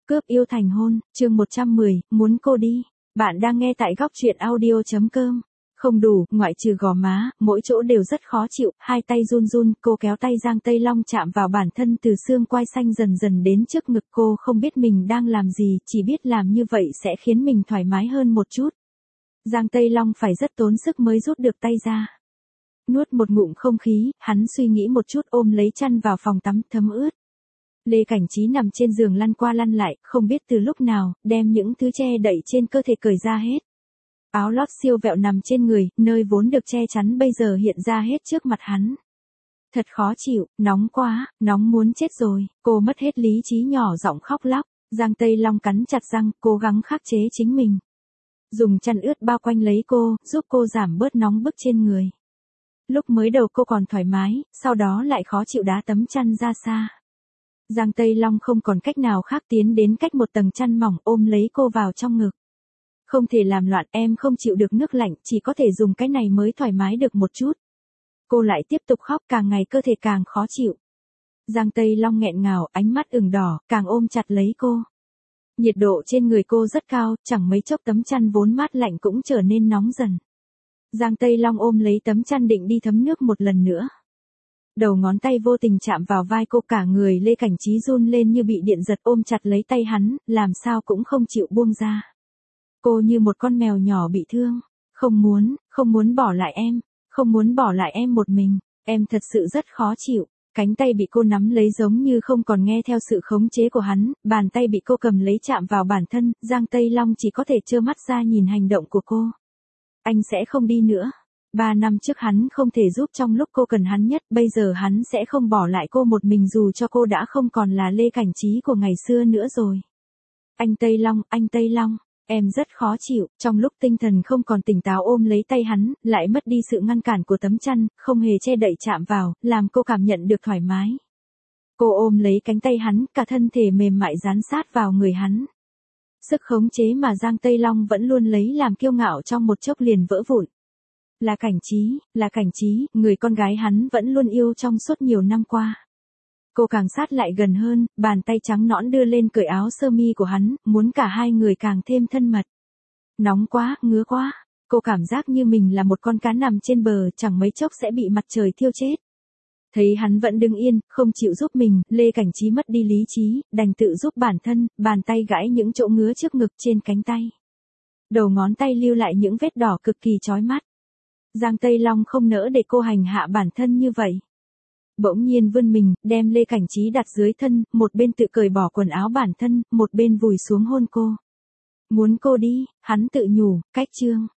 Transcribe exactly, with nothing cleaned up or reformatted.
Cướp yêu thành hôn, chương một trăm mười, muốn cô đi. Bạn đang nghe tại góc truyện audio.com. Không đủ, ngoại trừ gò má, mỗi chỗ đều rất khó chịu, hai tay run run, cô kéo tay Giang Tây Long chạm vào bản thân từ xương quai xanh dần dần đến trước ngực cô không biết mình đang làm gì, chỉ biết làm như vậy sẽ khiến mình thoải mái hơn một chút. Giang Tây Long phải rất tốn sức mới rút được tay ra. Nuốt một ngụm không khí, hắn suy nghĩ một chút ôm lấy chăn vào phòng tắm thấm ướt. Lê Cảnh Trí nằm trên giường lăn qua lăn lại, không biết từ lúc nào, đem những thứ che đậy trên cơ thể cởi ra hết. Áo lót siêu vẹo nằm trên người, nơi vốn được che chắn bây giờ hiện ra hết trước mặt hắn. Thật khó chịu, nóng quá, nóng muốn chết rồi, cô mất hết lý trí nhỏ giọng khóc lóc. Giang Tây Long cắn chặt răng, cố gắng khắc chế chính mình. Dùng chăn ướt bao quanh lấy cô, giúp cô giảm bớt nóng bức trên người. Lúc mới đầu cô còn thoải mái, sau đó lại khó chịu đá tấm chăn ra xa. Giang Tây Long không còn cách nào khác tiến đến cách một tầng chăn mỏng ôm lấy cô vào trong ngực. Không thể làm loạn, em không chịu được nước lạnh, chỉ có thể dùng cái này mới thoải mái được một chút. Cô lại tiếp tục khóc, càng ngày cơ thể càng khó chịu. Giang Tây Long nghẹn ngào, ánh mắt ửng đỏ, càng ôm chặt lấy cô. Nhiệt độ trên người cô rất cao, chẳng mấy chốc tấm chăn vốn mát lạnh cũng trở nên nóng dần. Giang Tây Long ôm lấy tấm chăn định đi thấm nước một lần nữa. Đầu ngón tay vô tình chạm vào vai cô, cả người Lê Cảnh Trí run lên như bị điện giật ôm chặt lấy tay hắn, làm sao cũng không chịu buông ra. Cô như một con mèo nhỏ bị thương. Không muốn, không muốn bỏ lại em, không muốn bỏ lại em một mình, em thật sự rất khó chịu. Cánh tay bị cô nắm lấy giống như không còn nghe theo sự khống chế của hắn, bàn tay bị cô cầm lấy chạm vào bản thân, Giang Tây Long chỉ có thể trơ mắt ra nhìn hành động của cô. Anh sẽ không đi nữa. Ba năm trước hắn không thể giúp trong lúc cô cần hắn nhất, bây giờ hắn sẽ không bỏ lại cô một mình dù cho cô đã không còn là Lê Cảnh Trí của ngày xưa nữa rồi. Anh Tây Long, anh Tây Long, em rất khó chịu, trong lúc tinh thần không còn tỉnh táo ôm lấy tay hắn, lại mất đi sự ngăn cản của tấm chăn, không hề che đậy chạm vào, làm cô cảm nhận được thoải mái. Cô ôm lấy cánh tay hắn, cả thân thể mềm mại dán sát vào người hắn. Sức khống chế mà Giang Tây Long vẫn luôn lấy làm kiêu ngạo trong một chốc liền vỡ vụn. Là Cảnh Trí, là Cảnh Trí, người con gái hắn vẫn luôn yêu trong suốt nhiều năm qua. Cô càng sát lại gần hơn, bàn tay trắng nõn đưa lên cởi áo sơ mi của hắn, muốn cả hai người càng thêm thân mật. Nóng quá, ngứa quá, cô cảm giác như mình là một con cá nằm trên bờ, chẳng mấy chốc sẽ bị mặt trời thiêu chết. Thấy hắn vẫn đứng yên, không chịu giúp mình, Lê Cảnh Trí mất đi lý trí, đành tự giúp bản thân, bàn tay gãi những chỗ ngứa trước ngực trên cánh tay. Đầu ngón tay lưu lại những vết đỏ cực kỳ chói mắt. Giang Tây Long không nỡ để cô hành hạ bản thân như vậy. Bỗng nhiên vươn mình, đem Lê Cảnh Trí đặt dưới thân, một bên tự cởi bỏ quần áo bản thân, một bên vùi xuống hôn cô. Muốn cô đi, hắn tự nhủ, cách chương.